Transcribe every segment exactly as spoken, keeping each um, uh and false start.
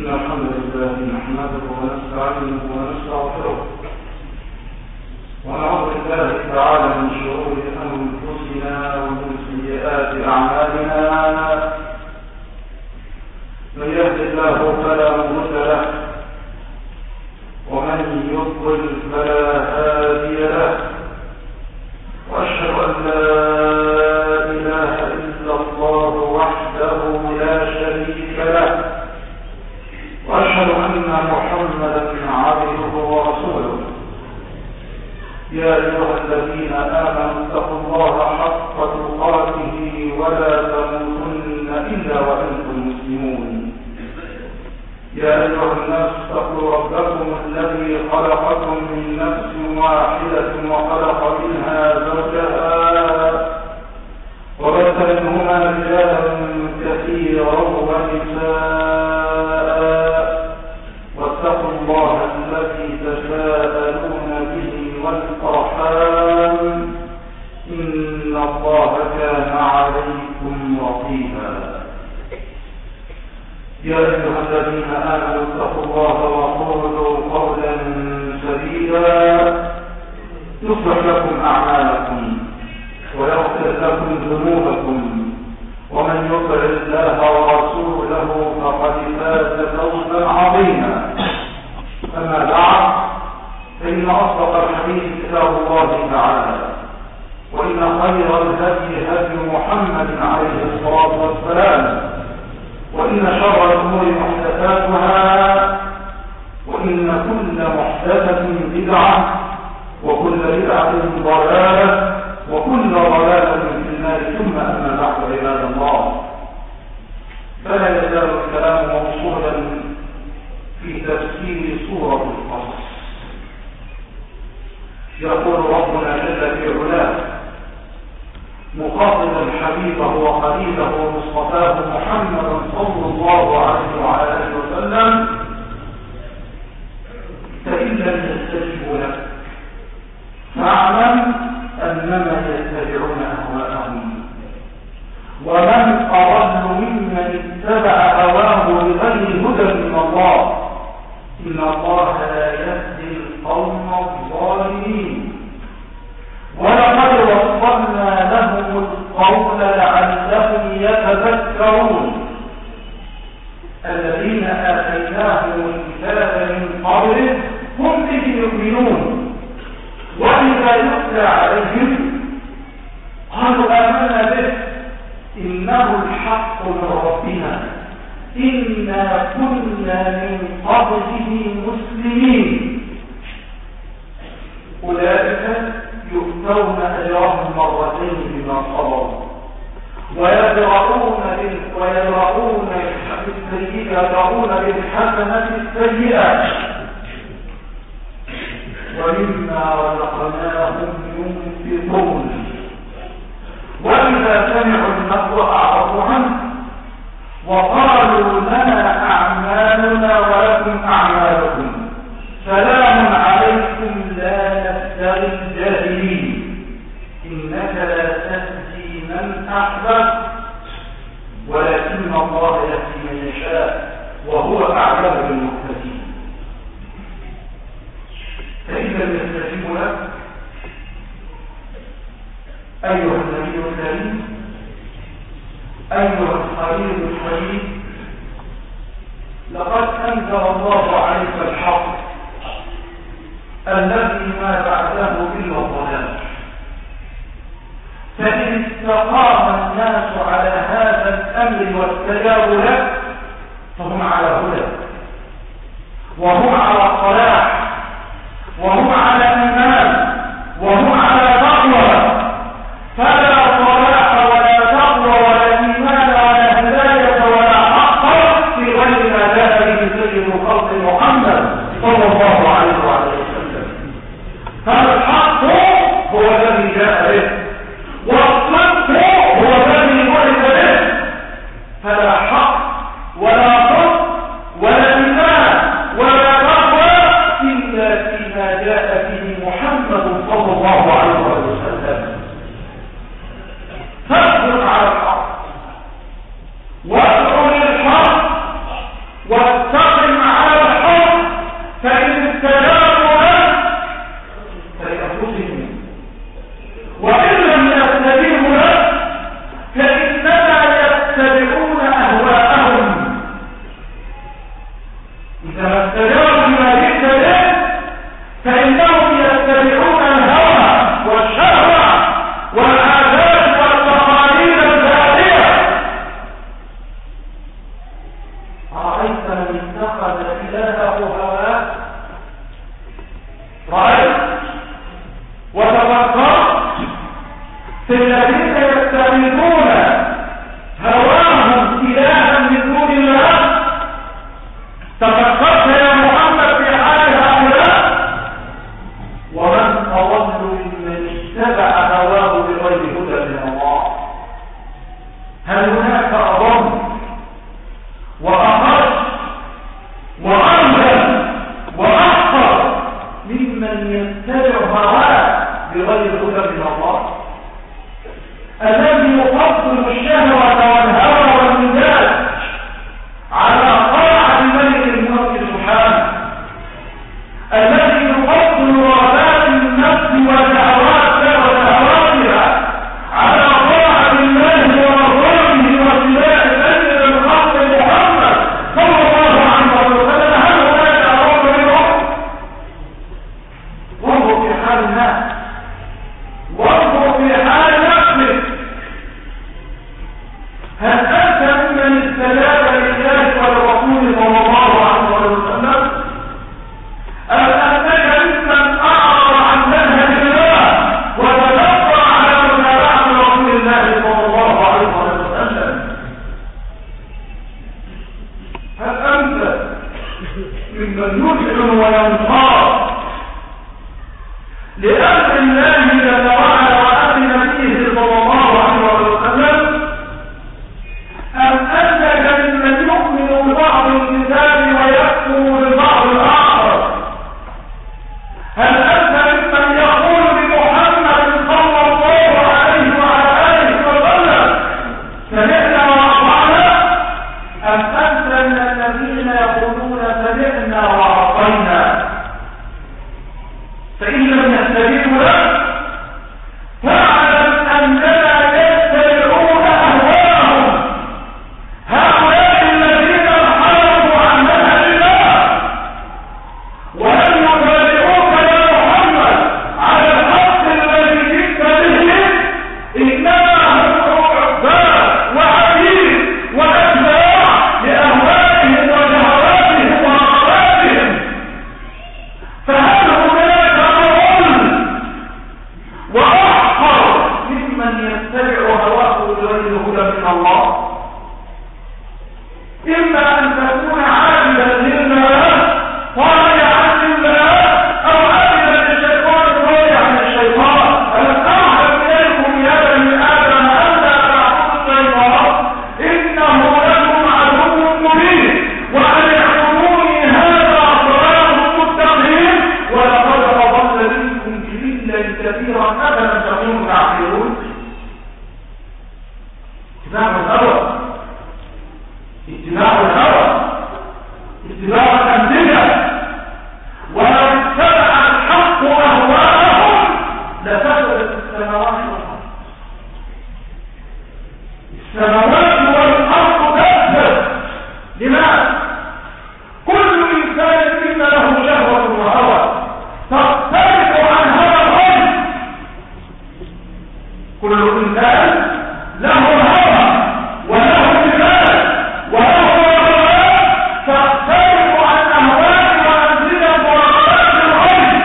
إن الحمد لله نحمده ونستعينه ونستغفره ونعوذ بالله تعالى من شرور أنفسنا ومن سيئات أعمالنا. من يهد الله فلا مضل له ومن يضلل فلا هادي له، وأشهد أن لا إله إلا الله وحده لا شريك له، وأشهد أن محمدا عبده ورسوله. يا أيها الذين آمنوا اتقوا الله حق تقاته ولا تموتن إلا وأنتم مسلمون. يا أيها الناس اتقوا ربكم الذي خلقكم من نفس واحدة وخلق منها زوجها وبث منهما رجالا كثيرا ونساء، واتقوا الله الذي تساءلون به والأرحام إن الله كان عليكم رقيبا. يا أيها الذين آمنوا اتقوا الله وقولوا قولا سديدا يصلح لكم أعمالكم ويغفر لكم ذنوبكم، ومن يطع الله ورسوله فقد فاز فوزا عظيما. أما بعد، فإن أصدق الحديث كتاب الله تعالى، وإن خير الهدي هدي محمد عليه الصلاة والسلام، وإن شر الأمور محدثاتها، وإن كل محدثة بدعة، وكل بدعة ضلالة، وكل ضلالة في النار. ثم أما بعد، عباد الله، فلا يزال الكلام موصولا في تفسير سورة القصص. يقول ربنا جل في علاه مخاطبا حبيبه وخليله ومصطفاه محمدا صلى الله عليه وعلى اله وسلم: فإن لم يستجيبوا لك فاعلم أنما يتبعون أهواءهم، ومن أضل ممن اتبع هواه بغير هدى من الله، إن الله لا يهدي القوم الظالمين. ولقد وصلنا لهم القول لعلهم يتذكرون. الذين آتيناهم الكتاب من قبله هم به يؤمنون، وإذا يتلى عليهم قالوا آمنا به إنه الحق من ربنا إنا كنا من قبله مسلمين. أولئك يؤتون أجرهم مرتين بما صبروا ويدرؤون ويدرؤون بالسيئة يدرؤون بالحسنة السيئة ومما رزقناهم ينفقون. وإذا سمعوا اللغو أعرضوا عنه وقالوا لنا أعمالنا ولكم أعمالكم سلام عليكم لا نبتغي الجاهلين إنك لا تهدي من أحببت ولكن الله يهدي من يشاء وهو أعلم بالمهتدين. فإن لم يستجيبوا لك أيها النبي الكريم، أيها الخليل الحبيب، لقد أنزل الله عليك الحق الذي ما بعده إلا الضلال. فإن استقام الناس على هذا الأمر واستجابوا لك فهم على هدى، وهم على صلاح، وهم على إيمان، وهم على تقوى. فلا صلاح ولا تقوى ولا إيمان ولا هداية ولا حق في غير ما جاء به سيد خلق محمد صلى الله عليه وسلم. فالحق هو الذي جاء به، والصدق هو الذي بعث به. فلا حق ولا صدق ولا إيمان ولا تقوى إلا فيما جاء إذا ما استجابوا لما جئت به فإنهم يتبعون الهوى والشهوة والعادات والتقاليد الباطلة. أرأيت من اتخذ إلهه هواه؟ رأيت وتفكرت في الذين يتخذون هواهم إلها من دون الله؟ تفكرت يا محمد في حال هؤلاء؟ ومن أضل ممن اتبع هواه بغير هدى من الله؟ هل هناك أضل وأخر وأنزل وأحقر ممن يتبع هواه بغير هدى من الله؟ الذي يفضل الشهوة والهوى والمزاج على طاعة ملك الملك سبحانه، الذي يفضل رغبات النفس وشهواتها وشهواتها على طاعة الله ورسوله واتباع سيد الخلق محمد صلى الله عليه وسلم. هل هناك أمر منهم؟ وانظر في حال الناس، وانظر في حال نفسك. هل أنت ممن استجاب لله ولرسوله صلى الله عليه وسلم؟ أم أنك ممن أعرض عن منهج الله وتلقى على متابعة رسول الله صلى الله عليه وسلم؟ هل أنت ممن يذعن وينصار لأمر الله جل وعلا وأمر نبيه صلى الله عليه وسلم؟ أم أنك ممن يؤمن ببعض الكتاب ويكفر ببعض الآخر؟ هل أنت ممن يقول بمحمد صلى الله عليه وعلى آله وسلم سمعنا وأطعنا؟ أم أنت من الذين يقولون سمعنا وعصينا؟ فإن لم يستجيبوا لك فاعلم أننا يتبعون أهواءهم، هؤلاء الذين انحرفوا عن منهج الله ولم يتبعوك يا محمد على الحق الذي جئت به، إنما هم عباد وعبيد وأتباع لأهوائهم وشهواتهم ورغباتهم. فهل هناك أضل وأحقر ممن يتبع هواه بغير هدى من الله؟ إما أن تكون عابدا لله طائعا لله أو عابدا للشيطان طائعا للشيطان. ألم أعلم إليكم يا بني آدم ألا تعبدوا الشيطان إنه لكم عدو مبين وأن اعبدوني هذا صراط مستقيم ولقد أضل منكم جبلا كثيرا أفلم تكونوا تعقلون؟ اتباع الهوى، اتباع الهوى، اتباع الأنبياء. ولو اتبع الحق أهواءهم لفسدت السماوات والأرض. السماوات والأرض تفسد. لماذا؟ كل إنسان منا له شهوة وهوى تختلف عن هوى الغير. كل إنسان له هوى وله مزاج وله رغبات تختلف عن أهواء وأنزلة ورغبات الغير،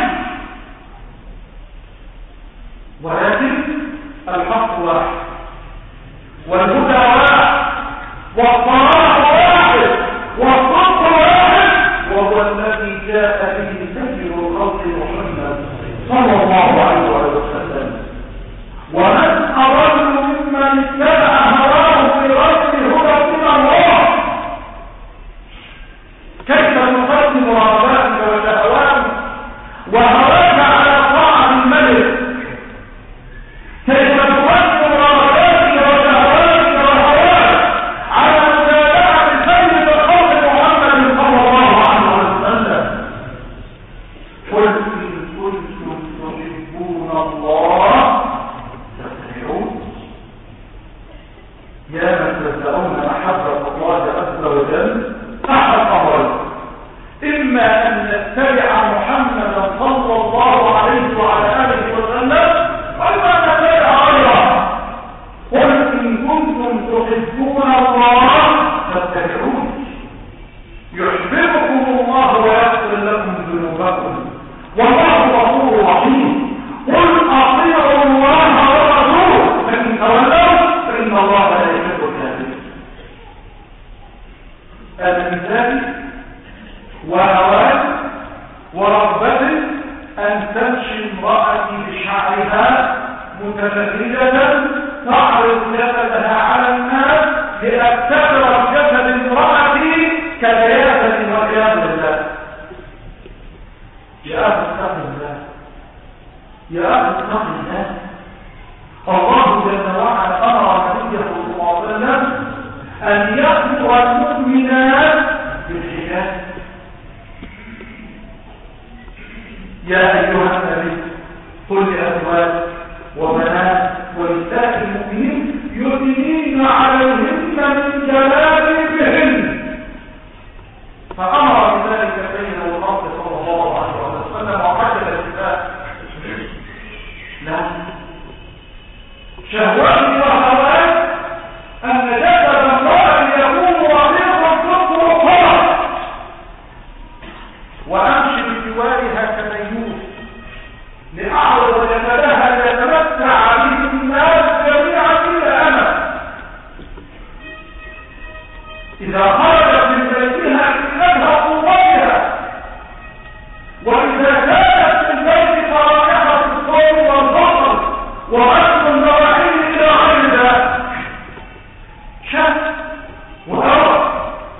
ولكن الحق واحد والهدى واحد والصلاح واحد والصدق واحد، وهو الذي جاء به سيد الخلق محمد صلى الله عليه وسلم. ومن أضل ممن اتبع هواه بغير هدى من الله؟ كيف تقدم رغباتك وشهواتك وهواك على طاعة الملك؟ كيف تقدم رغباتك وشهواتك وهواك على متابعة سيد الخلق محمد صلى الله عليه وسلم؟ قل إن كنتم تحبون نتبع محمدا صلى الله عليه وعلى آله وسلم ولا نتبع غيره. قل إن كنتم تحبون الله فاتبعوني يحببكم الله ويغفر لكم ذنوبكم والله غفور رحيم. قل أطيعوا الله ورسوله فإن تولوا فإن الله لا يحب الكافرين. الإنسان وهواه ورغبته أن تمشي امرأتي بشعرها متبرجة تعرض جسدها على الناس لأبتدر جسد امرأتي كبياسة والعياذ بالله. يا أخي اتق الله، يا أخي اتق الله. الله جل وعلا أمر نبيه صلى الله عليه وسلم أن يأمر المؤمنات بالحجاب. يا أيها النبي قل لأزواجك وبنات ونساء المؤمنين يدنين عليهن من جلابيبهن. فأمر بذلك سيدنا الرسول صلى الله عليه وسلم وحدد النساء. لا، شهواتي وهوات أن جسد المرأة يكون رقيقا كفر فرح وأمشي بجوارها كميمون لأعرض جسدها ليتمتع به الناس جميعا إلا أنا. إذا خرجت من بيتها إنها قوتها، وإذا كانت من بيت فرائحة الصوم والبصر وغسل النواعين إلى غير ذلك شك وهوى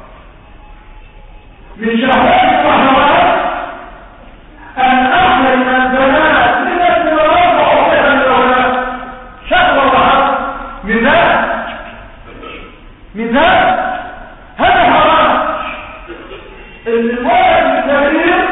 من شهوات وهوات أن أحرم البنات من الزواج وأعطيها للأولاد. شهوة وهوى من ذلك من ذلك هذا حرام. الولد الكبير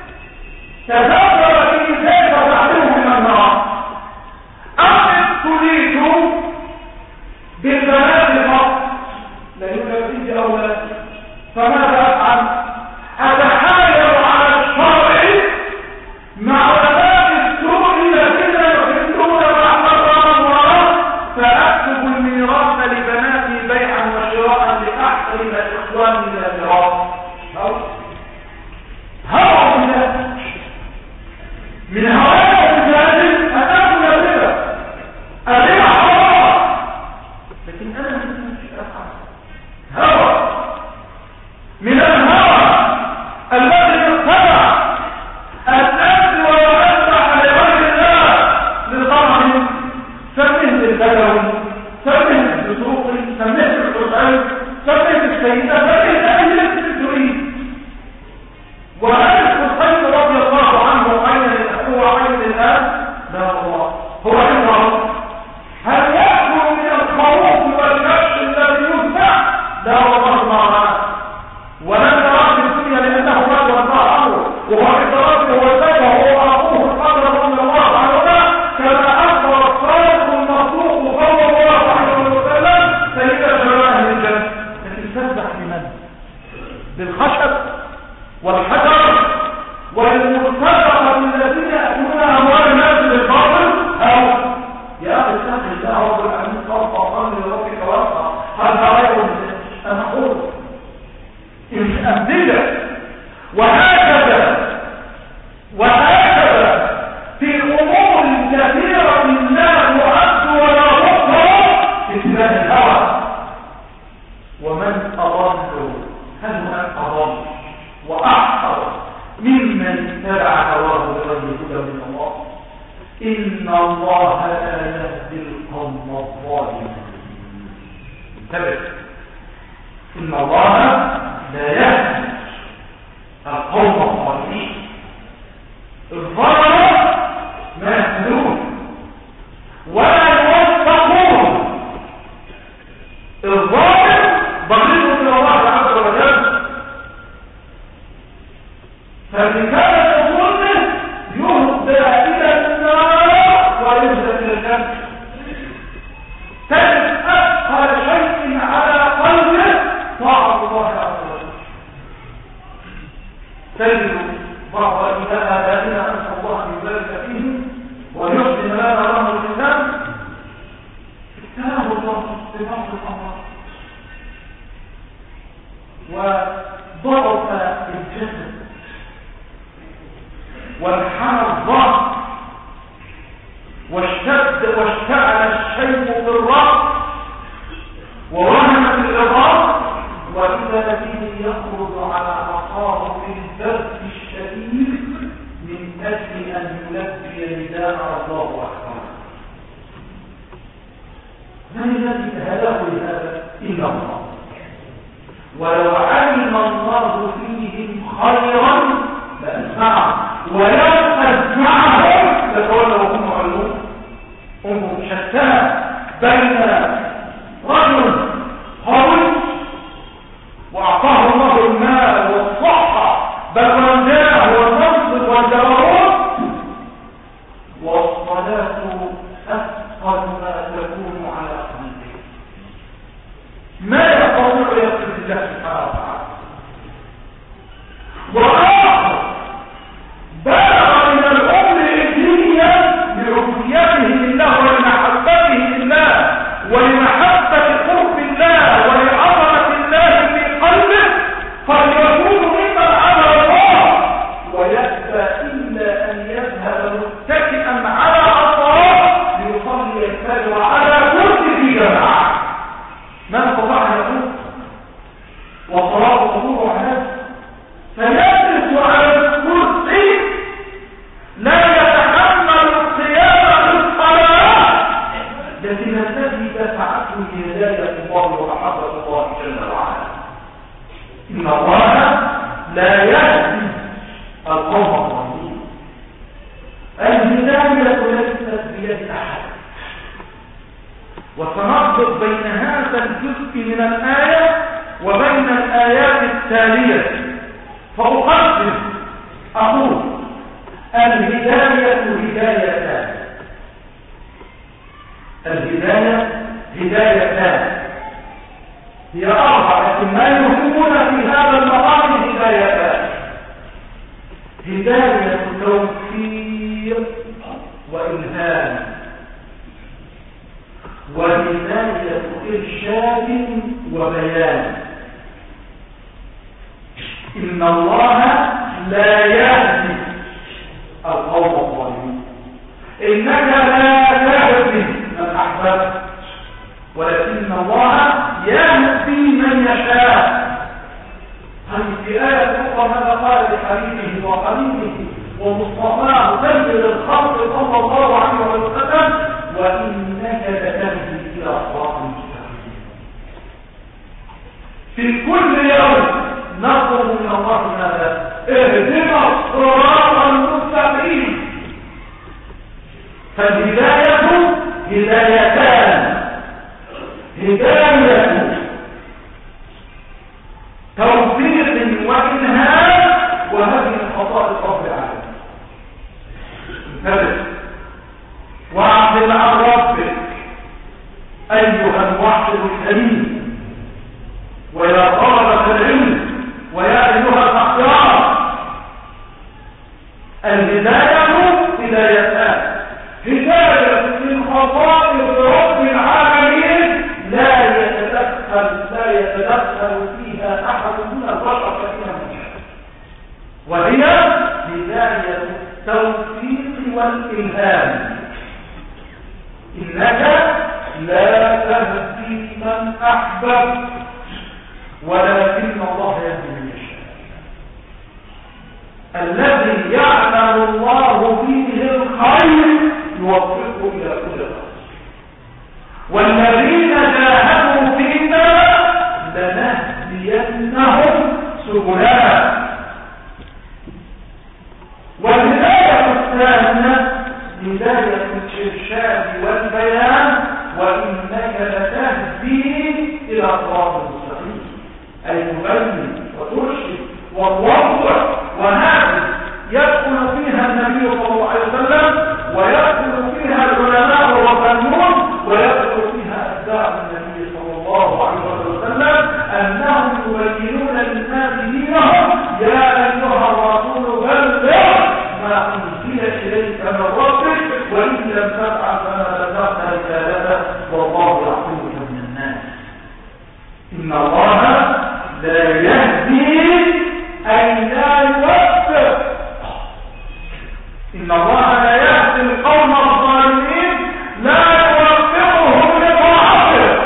تذكر في كيف تعلمه من النار. أم تريد بالبنات فقط لا يوجد فيه أولاد، فماذا أفعل؟ أتحايل على الشرع مع علماء السوء الذين يحبون ما حرم الله فأكتب الميراث لبناتي بيعا وشراء لأحسن الإخوان إلى الميراث. هوى من هواية الجاهل أتاكم الربا الربا حرام، لكن أنا مش أفعل. هوى من الهوى الذي اتبع الأكل والمسح لغير الله لطعم سمه البلوي، سمه البطوقي، سمه الحسين، سمه السيدة، سمه أهل التريد. وهل الحسين رضي الله عنه عين هو عين الآن؟ لا والله هو عين الله. هل يأكل من الخروف والكبش الذي يذبح؟ لا والله ما رأى ولن يرى في الدنيا لأنه رجل الله أمره وهو اعترافه وزيه وهو أخوه القدر من الله عنه كما أخبر الصادق المصدوق صلى الله عليه وسلم سيدة شباب أهل الجنة. لكن تذبح بمن؟ بالخشب والحجر والمرتبطة الذين يأكلون أموال الناس بالباطل. أو يا أخي اتق الله رب العالمين صرف وصل لربك وارفع هذا غير أنا أقول أمثلة. وهكذا وهكذا في أمور كثيرة لا يؤد ولا يقصر اتباع الهوى. ومن أضل هل من أضل وأحقر ممن اتبع هواه بغير هدى من الله. إن الله لا يهدي القوم الظالمين. انتبه، إن الله لا يهدي القوم الظالمين. الظالم ما يهدون ولا يوفقون. الظالم ضغيط من الله عز وجل، فمن كان ظلمه يهدى إلى النار ويهدى إلى الجنة. تجد أثقل شيء على قلبه طاعة الله عز وجل. تجد بعض إلى آبائنا أنسى الله من ذلك فيه ويحسن لنا رحمه الإسلام ابتلاه الله ببعض الأمراض وضعف الجسد وانحنى الظهر واشتد واشتعل الشيب في الرأس ووهنت العظام وإذا به يخرج على عصاه في البرد الشديد من أجل أن يلبي نداء الله أكبر. من الذي هداه لهذا إلا الله، ولو علم الله فيهم خيرا لأسمعهم ولو أسمعهم لتولوا وهم معلومون. هم شتان بين رجل قوي وأعطاه الله المال والصحة بل والجاه والنصر والجبروت والصلاة أثقل ما تكون على قلبه ما يستطيع يقصد الله سبحانه وتعالى. وآخر بلغ من الأمر الدينية لعبوديته لله ولمحبته لله ولمحبة قرب الله ولعظمة الله في قلبه فليكون ممن عمل الله ويأبى إلا أن يذهب متكئا على عصاه ليصلي الفجر على كرسي في جماعة. ما استطاع أن يقول وصلاة الظهر على فيجلس على الكرسي لا يتحمل القيام للصلاة لكن الذي دفعته هداية الله ومحبة الله جل وعلا. إن الله لا يهدي القوم الظالمين. الهداية ليست بيد أحد. وسنربط بين هذا الجزء من الآية وبين الآيات التالية فأقدم أقول الهداية هدايتان. الهداية هدايتان هي أربعة لكن ما يهمنا في هذا المقام هدايتان: هداية توفيق وإلهام وهداية إرشاد وبيان. إن الله لا يهدي القوم الظالمين. إنك لا تهدي من أحببت ولكن الله يهدي من يشاء. هذه في آية أخرى ماذا قال لحبيبه وقريبه ومصطفاه سيد الخلق صلى الله عليه وسلم: وإنك لتهدي إلى صراط مستقيم. في كل يوم نطلب من الله هذا: اهدنا الصراط المستقيم. فالهداية هدايتان: هداية توفيق وإلهام وهذه خصائص رب العالمين. انتبه واعلم عن ربك أيها الموحد الكريم ويا طلبة العلم ويا أيها الأخيار. الهداية هدايتان: هداية من خصائص رب العالمين لا يتدخل لا يتدخل فيها أحد من البشر فيها منها، وهي هداية التوفيق والإلهام. إنك لا تهدي من أحببت ولكن الله يهدي من يشاء. الذي يعلم الله فيه الخير يوفقه إلى كل خير، والذين جاهدوا فينا لنهدينهم سبلنا. والهداية الثانية هداية الإرشاد والبيان: وإنك لتهدي إلى صراط مستقيم، أي تبين وترشد وتوضح. وهذه يدخل فيها النبي صلى الله عليه وسلم ويدخل فيها العلماء والربانيون ويدخل فيها أتباع النبي صلى الله عليه وسلم أنهم يبينون للناس دينهم: يا أيها الرسول بلغ تفعل فما بلغت رسالته والله يعصمك من الناس. إن الله لا يهدي أي لا يوفق. إن الله لا يهدي القوم الظالمين، لا يوفقهم لطاعته،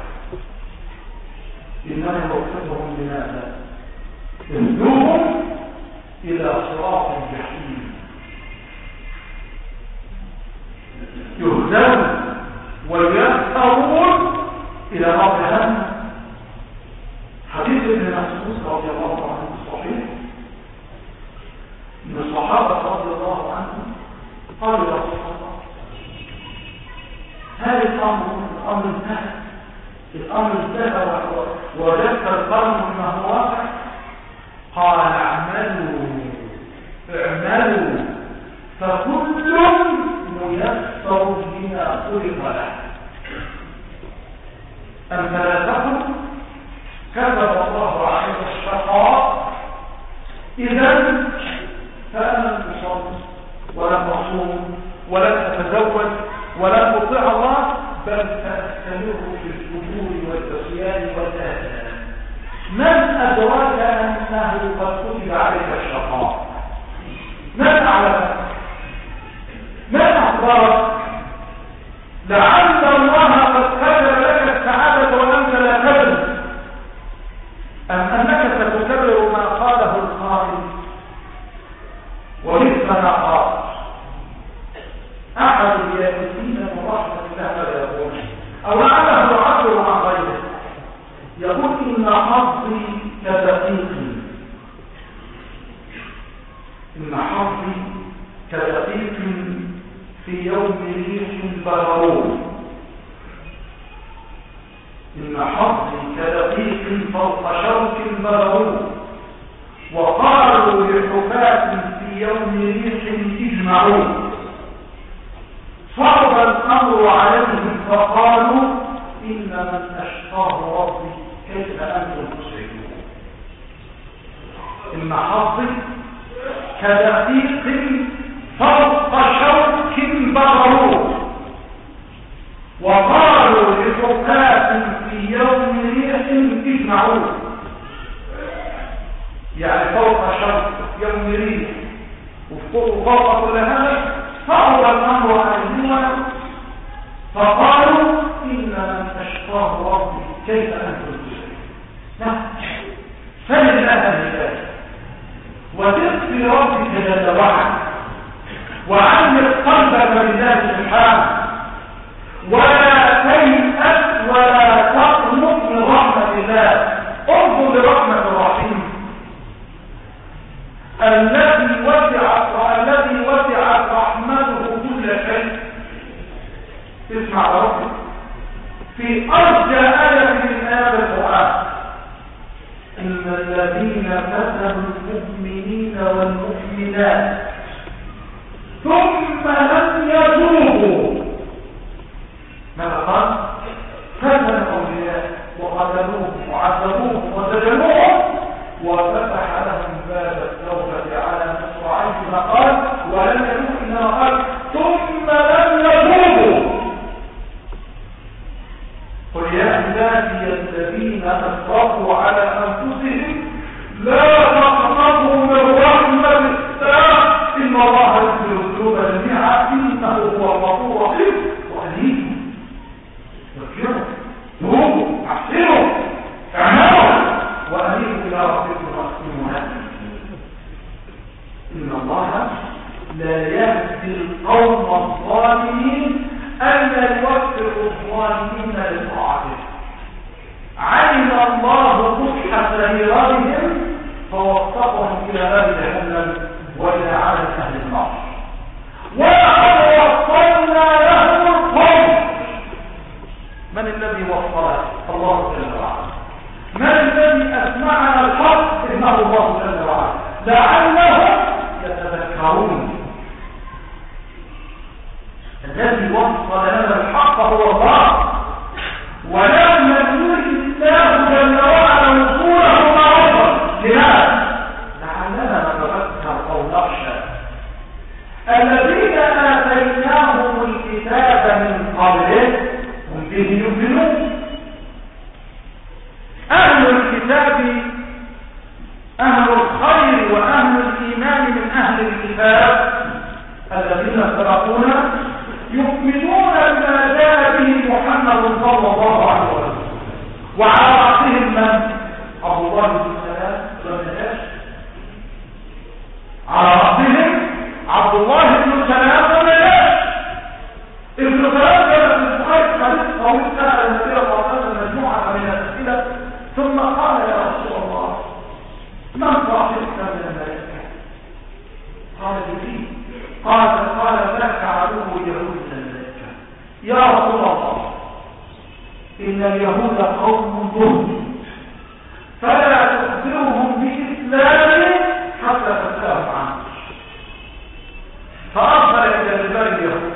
إنما يوفقهم لماذا؟ يهدوهم إلى صراط الجحيم. يهدون ويسأرون إلى نار جهنم. حديث ابن مسعود رضي الله عنه الصحيح من الصحابة رضي الله عنهم قالوا يا رسول الله هذا الأمر الأمر انتهى، الأمر انتهى ووجدت القرن مما هو واقع. قال اعملوا اعملوا فكل ميسر لما خلق له. أم فلا تكن كتب الله عليه الشقاء إذا فأنا لم أصلي ولم أصوم ولم أتزوج ولم أطيع الله، بل سأستمر في الفجور والعصيان والآثام. من أدراك أنه قد كتب عليك الشقاء؟ من أعلمك؟ من أخبرك؟ لعل الله قد كتب لك السعادة وأنت لا تدري، أم أنك ستكرر ما قاله القائل ومثل ما قال أحد اليائسين من رحمة الله يقول، أو لعله يعبر عن غيره، يقول إن حظي كدقيق، إن حظي كدقيق في يوم ريح برغوث، إن حظي كدقيق فوق شوك برغوث، وقالوا لحفاة في يوم ريح اجمعون. صعب الأمر عليهم فقالوا إن من أشقاه ربي كيف أنتم تسعدون. إن حظي كدقيق فوق شوك برغوث، وقالوا لحفاة في يوم ريح اجمعون، يعني فوق شوك يوم ريح وفوق كل هذا. فأول الأمر عليهم فقالوا إن من أشقاه ربي كيف أنتم تسعدون. فلله الهداية وتقفي ربك جل وعلا، وعلق قلبك لله سبحانه، ولا تيأس ولا تقنط من رحمة الله. انظر لرحمة الرحيم الذي وسعت والذي وسعت رحمته كل شيء. اسمع ربك في أرجى آية من آيات القرآن: إن الذين فتنوا المؤمنين والمؤمنات ثم لم يتوبوا، ماذا قال؟ فتن الأولياء وقتلوهم وعذبوهم وسجنوهم وفتح لهم باب التوبة على مصراعيه، ما قال ولم يتوبوا، إنما قال ثم لم يتوبوا. قل يا عبادي الذين أسرفوا على أنفسهم لا تقنطوا من رحمة الله إن الله يغفر الذنوب جميعا إنه هو الغفور الرحيم. وأنيبوا ذكروا توبوا احسنوا اعملوا وأنيبوا إلى ربكم وأحسنوا هذا. إن الله لا يهدي القوم الظالمين ألا يوفق الظالمين لطاعته. علم الله فسح سيرهم فوفقهم إلى باب جهنم وإلى عالم أهل النار. ولقد وصلنا لهم القوم. من الذي وصله؟ الله جل وعلا. من الذي أسمعنا الحق؟ إنه الله جل وعلا، لعلهم يتذكرون. الذي وصل لنا الحق هو الله، ولما يريد الله جل وعلا وصوله معروفا. لماذا؟ لعلنا نتذكر او نخشى. الذين آتيناهم الكتاب أهل الكتاب الذين سبقونا يؤمنون بما جاء به محمد صلى الله عليه وسلم، وعلى رأسهم من؟ عبد الله بن سلام والنجاش، على رأسهم عبد الله بن سلام والنجاش. ابن سلام كان في البخاري حديث طويل سأل النبي صلى الله عليه وسلم مجموعة من الأسئلة ثم قال يا رسول الله من صاحبك من الملائكة؟ قال جبريل. قال قال ذاك عدو اليهود من الملائكة. يا رسول الله إن اليهود قوم ظلم فلا تخبرهم بإسلام حتى تسألهم عنه. فأرسل إلى رجال اليهود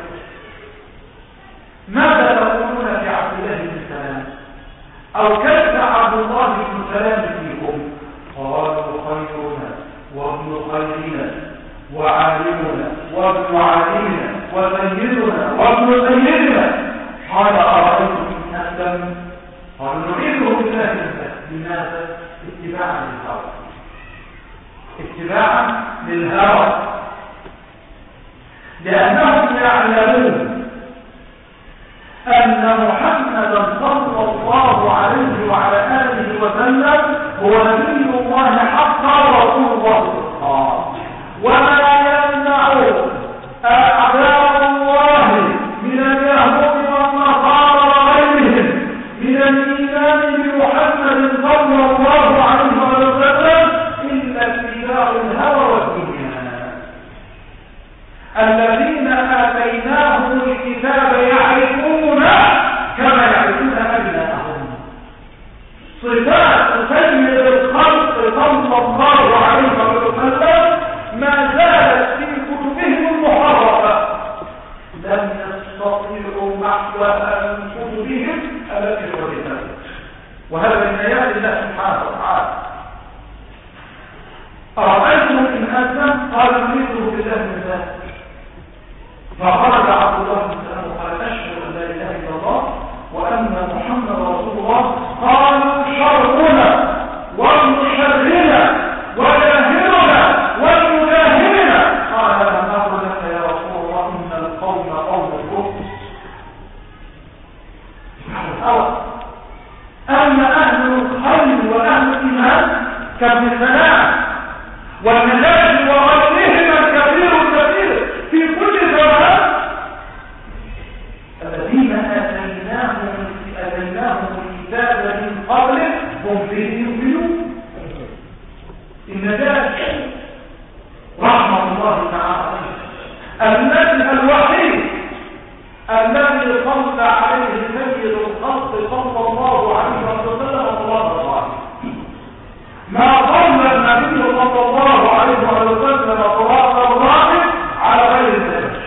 ماذا تقولون في عبد الله بن سلام؟ أو كيف عبد الله بن سلام فيكم؟ قالوا خيرنا وابن خيرنا وعالمنا وابن عالمنا وسيدنا وابن سيدنا. قال أرأيتم إن أسلم؟ قال نعيده بالله الإسلام. لماذا؟ اتباعا للهوى، اتباعا للهوى، لأنهم يعلمون أن محمدا صلى الله عليه وعلى آله وسلم هو نبي الله حقا ورسول الله حقا، وما يمنع أعداء الله من اليهود والنصارى وغيرهم من الإيمان بمحمد صلى الله عليه وسلم إلا اتباع الهوى والدنيا. الذين آتيناهم الكتاب يعرفون كما يعرفون أبناءهم. صفات سيد الخلق صلى الله عليه وسلم ما زالت في كتبهم المحرفة، لم يستطيعوا محوها من كتبهم التي حرفت، وهذا من آيات الله سبحانه وتعالى. أرأيتم إن أسلم؟ قال نريده بالله من ذلك. فخرج عبد الله بن سلام وقال أشهد أن لا إله إلا الله وأن محمد رسول الله. قالوا شرنا وابن شرنا وجاهلنا ومجاهلنا. قال لم أقل لك يا رسول الله إن القوم قوم الكفر. أما أهل الخير وأهل الإيمان كابن سلام والنجاش وغيرهم الكبير الكبير في كل زمان الذين آتيناهم آتيناهم الكتاب من قبله هم فيه يؤمنون. النجاش رحمة الله تعالى النبي الوحيد الذي صلى عليه سيد الخلق صلى الله عليه وسلم صلاة الله. ما صلى النبي صلى الله عليه وسلم صلاة الله على غير ذلك،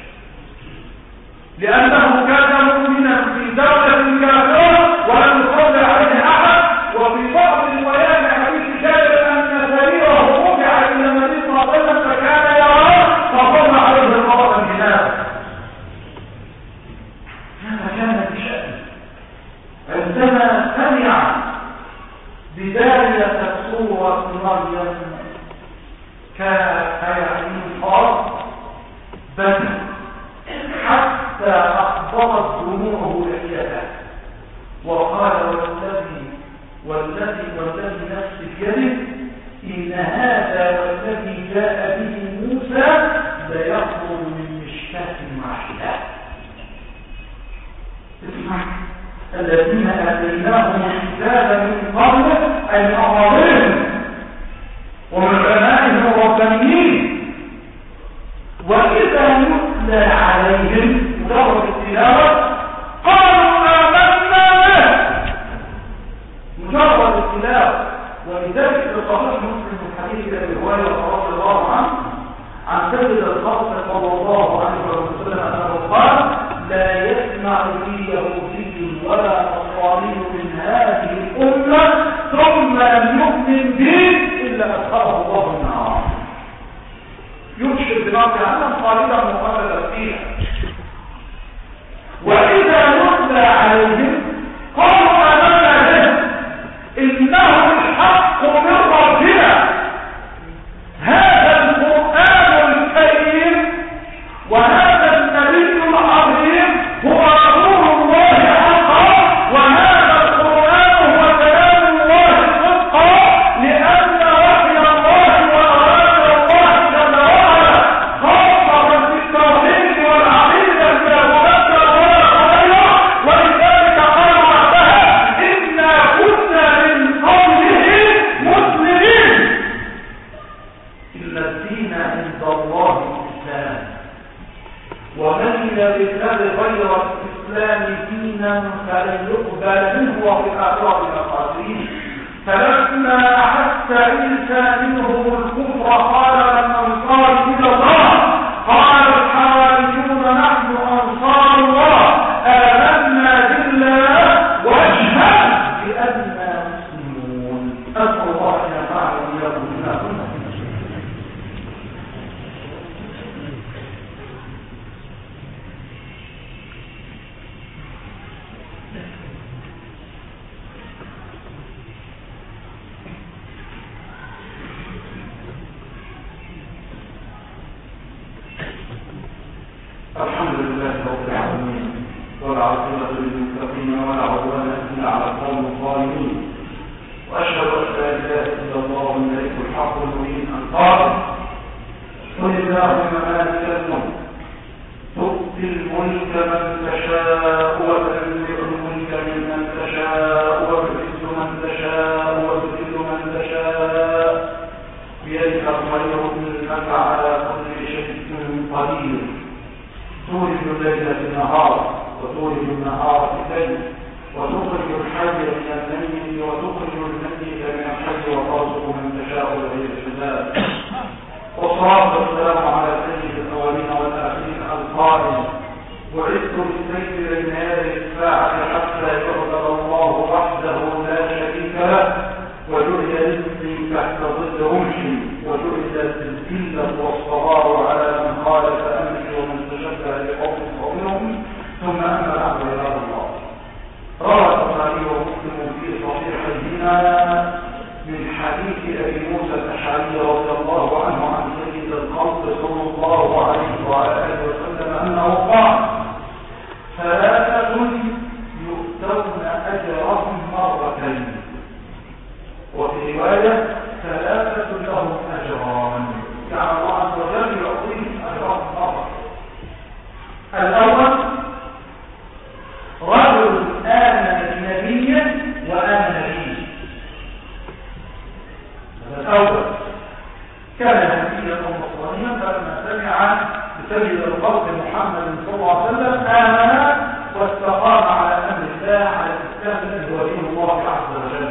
لأنه كان مؤمنا في دولة كافرة ولم يصلي عليه أحد. وفي بعض الروايات حديث جابر أن سريره رجع إلى النبي صلى الله عليه وسلم فكان يراه فصلى عليه صلاة الجنازة. هذا كان بشأن. عندما سمع بداية سورة مريم كآية خاص بني حتى أحضرت دموعه لحيته وقال والذي والذي والذي نفسي بيده إن هذا والذي جاء به موسى ليخرج من مشكاة واحدة. الذين آتيناهم الكتاب من قبله أي أعظمهم ومن علمائهم الربانيين. وإذا يتلى عليهم مجرد التلاوة قالوا آمنا به، مجرد التلاوة. ولذلك في صحيح مسلم من حديث أبي هريرة رضي الله عنه عن سيد الخلق صلى الله عليه وسلم أنه قال لا يسمع في يهودي ولا نصراني من هذه الأمة ثم لم يؤمن به إلا أدخله الله النار. يبشر بنار جهنم خالدا مخلدا فيها. وإذا يتلى عليهم قالوا آمنا به إنه الحق من ربنا هذا القرآن الدين عند الله الإسلام، ومن يبتغي غير الإسلام دينا فلن يقبل منه وفي الآخرة من الخاسرين. فلما أحس عيسى منهم الكفر قال من أنصار إلى الله؟ قال الحواريون نحن أنصار الله آمنا بالله واشهد بأننا مسلمون. أسأل الله أن ينفعنا وإياكم بما كنا فيه. الحمد لله رب العالمين، والعاقبة للمتقين ولا عدوان إلا على القوم الظالمين، وأشهد أن لا إله إلا الله الملك الحق المبين القائل: قل اللهم مالك الملك تؤتي الملك من تشاء وتنزع الملك ممن تشاء وتعز من تشاء وتذل من تشاء بيدك الخير إنك على كل شيء قدير. تولد الليل في النهار وتولد النهار في الليل، وتخرج الحي من الميت وتخرج الميت من الحي وترزق من تشاء بغير حساب. والصلاة والسلام على سيد الأولين والآخرين القائل: بعثت بالسيف بين يدي الساعة حتى يعبد الله وحده لا شريك له، وجعل رزقي تحت ظل رمحي، وجعلت الذلة والصغار على من خالف أمري ومن تشبه بقوم قومهم. ثم أما بعد عباد الله، روى البخاري ومسلم في صحيحيهما من حديث أبي موسى الأشعري رضي الله عنه عن سيد الخلق صلى الله عليه وعلى آله وسلم أنه قال: ثلاثة يؤتون أجرهم مرتين، وفي رواية ثلاثة لهم أجران، يعني الله عز وجل يعطيهم أجرهم مرة. الأول رجل آمن بنبي وآمن به. الأول كان هديا نصرانيا، فلما سمع بسيد الخلق محمد صلى الله عليه وسلم آمن واستقام على أمر الله على الإسلام الذي هو دين الله عز وجل.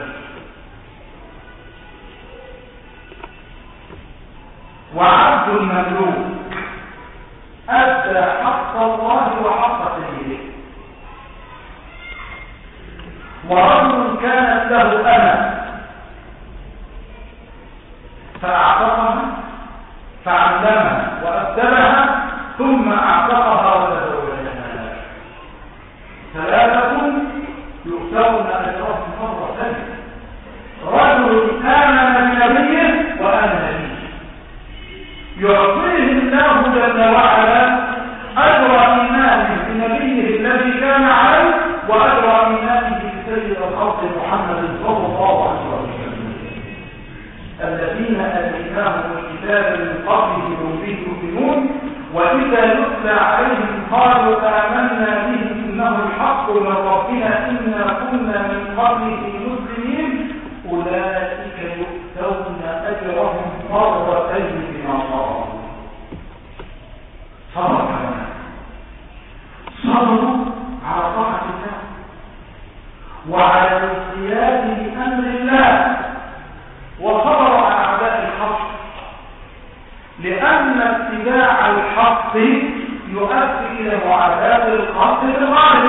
وعبد المملوك أدى حق الله وحق سيده. ورجل كانت له أمة فأعتقها فعلمها وأدبها ثم أعتقها وتزوجها. ثلاثة يؤتون أجرهم مرتين: رجل آمن بنبيه وآمن به، يعطيه الله جل وعلا أجر إيمانه بنبيه الذي كان عليه وأجر إيمانه بسيد الخلق محمد صلى الله عليه وسلم. الذين آتيناهم الكتاب من قبله هم به يؤمنون، وإذا يتلى عليهم قالوا آمنا به إنه الحق من ربنا إنا كنا من قبله مسلمين. أولئك يؤتون أجرهم مرتين بما صبروا. صبر كمان، صبروا على طاعة الله وعلى الانقياد بأمر الله، وصبروا على أعداء الحق، لأن اتباع الحق يؤدي إلى معاداة الحق بالغالب.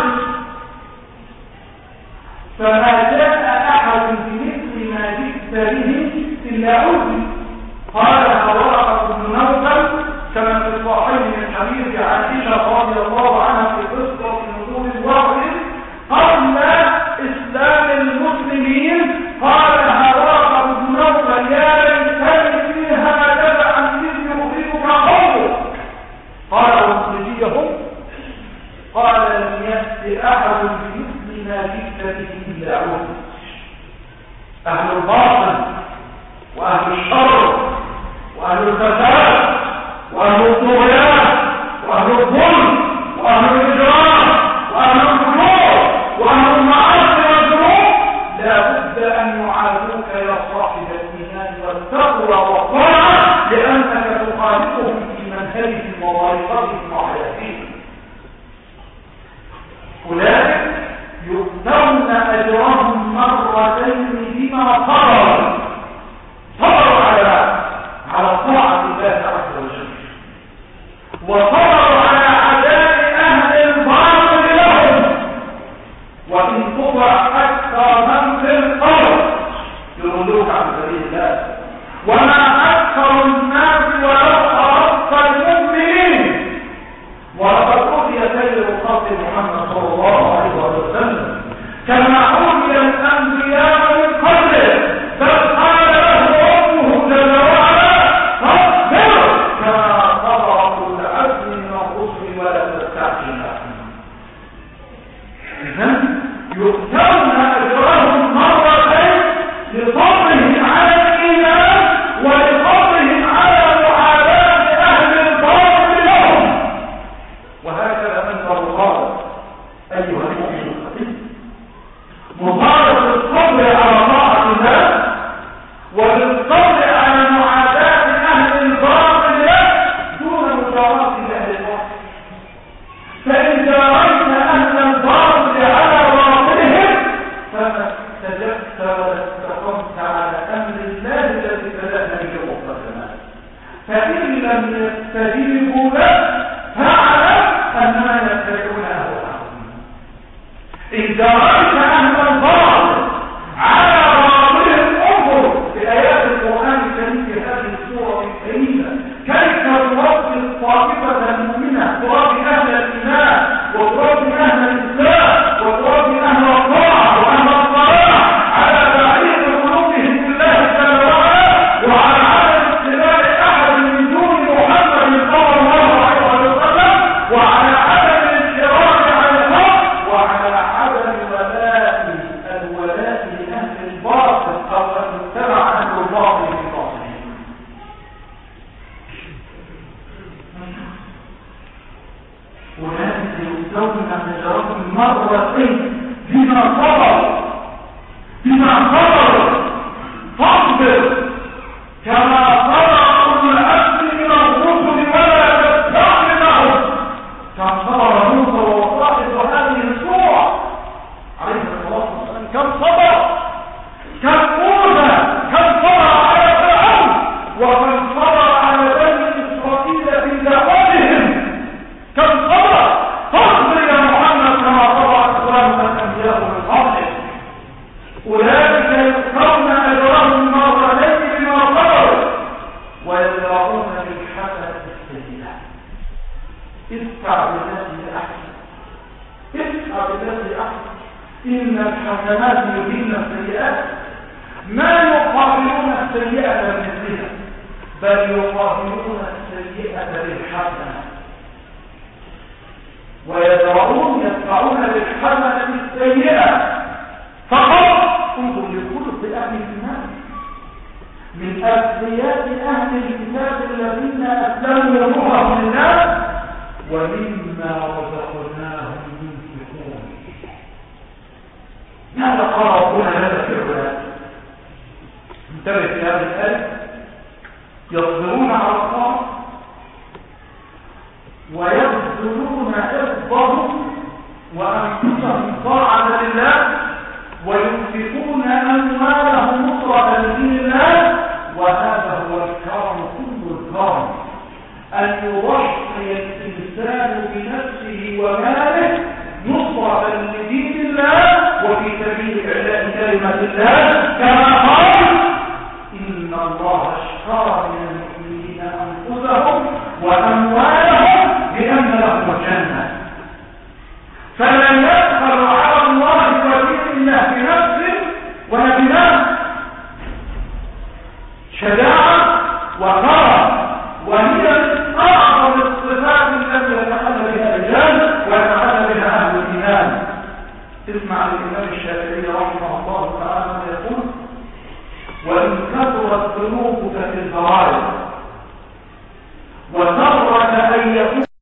فما جاء أحد بمثل ما جئت به إلا عذر. قال ورقة بن نوفل كما في الصحيح من حديث عائشة رضي الله عنها في قصة نزول الوحي قبل إسلام المسلمين، قال ورقة بن نوفل: يا ليتني فيها جدعا إذ يخرجك قومك. قال: ومخرجيهم؟ قال: لم يأت أحد بمثل ما جئت به إلا عذر. أهل الباطل وأهل الشر وأهل الفساد وأهل الطغيان وأهل الظلم وأهل الإجرام وأهل الفجور وأهل المعاصي والذنوب لا بد أن يعادوك يا صاحب الإيمان والتقوى والطاعة، لأنك يخالفهم في منهجهم وطريقتهم وحياتهم. أولئك يؤتون أجرهم مرتين بما صبروا صبروا على على طاعة الله عز وجل، وصبروا على عذاب أهل الباطل لهم. وإن تطع أكثر من في الأرض يضلوك عن سبيل الله، وما أكثر الناس ولو أردت المؤمنين. ولقد أوتي سيد الخلق محمد صلى الله عليه وسلم كما أوتي الأنبياء من قبله، بل قال له ربه جل وعلا فاصبر كما صبر أولو العزم من الرسل ولا تستعجل لهم. إذن يؤتون أجرهم مرتين لصبرهم على الإيمان ولصبرهم على معاداة أهل الباطل لهم. وهكذا أنزل الله أيها المؤمنون مطالبة الصبر على طاعة الله والصبر على معاداة أهل الباطل دون مجاراة أهل الباطل. فإن جاريت أهل الباطل على باطلهم فما استجبت ولا استقمت على أمر الله الذي بدأنا به مقدما. فإن لم يستجيبوا لك فاعلم أنما يتبعون أهواءهم. إن جاريت أهل الباطل على باطلهم انظر في آيات القرآن الكريم في هذه السورة الكريمة كيف تربي الطائفة المؤمنة، تربي أهل الإيمان وتربي أهل الإسلام وتربي أهل الطاعة وأهل الصلاة على تعليم قلوبهم بالله جل وعلا، وعلى عدم اتباع أحد من دون محمد صلى الله عليه وسلم، وعلى عدم الانحراف عن الحق، وعلى عدم ولاء الولاء لأهل الباطل أو أن يتبع أهل الباطل في باطلهم. أولئك يؤتون أجرهم مرتين بما صبروا بما صبروا فاصبر كما صبر أولو العزم من الرسل ولا تستعجل لهم. كم صبر موسى وصاحب هذه السورة عليه الصلاة والسلام، كم صبر، كم موسى، كم صبر على فرعون، وكم صبر على بني إسرائيل في دعوتهم، كم صبر. فاصبر يا محمد كما صبر أقوام الأنبياء من قبلك. أولئك يؤتون أجرهم مرتين بما صبروا ويدرؤون بالحسنة السيئة. ادفع بالتي أحسن، ادفع بالتي أحسن، إن الحسنات يذهبن السيئات. ما يقابلون السيئة بمثلها بل يقابلون السيئة بالحسنة، ويدرؤون يدفعون بالحسنة السيئة. فقط انظر لخلق أهل الإيمان من أساسيات أهل الكتاب الذين أسلموا روحهم لله ومما رزقناهم ينفقون. ماذا قال ربنا هذا في العباد؟ انتبه في هذه الآية: يصبرون على الطاعة ويبذلون عرضهم وأنفسهم طاعة لله وينفقون أموالهم نصرة لدين الله. وهذا هو الكرم كل الكرم، أن يضحي الإنسان بنفسه وماله نصرة لدين الله وفي سبيل إعلاء كلمة الله، كما قال: إن الله اشترى من المؤمنين أنفسهم وأموالهم بأن لهم الجنة. فمن يدخل على الله ودين الله بنفسه ولا بنفسه شجاعة وكرم، وهي من أعظم الصفات التي يتحلى بها الرجال ويتحلى بها أهل الإيمان. اسمع الإمام الشافعي رحمه الله تعالى يقول: وإن كثرت ذنوبك في الفرائض وسرك أن يكون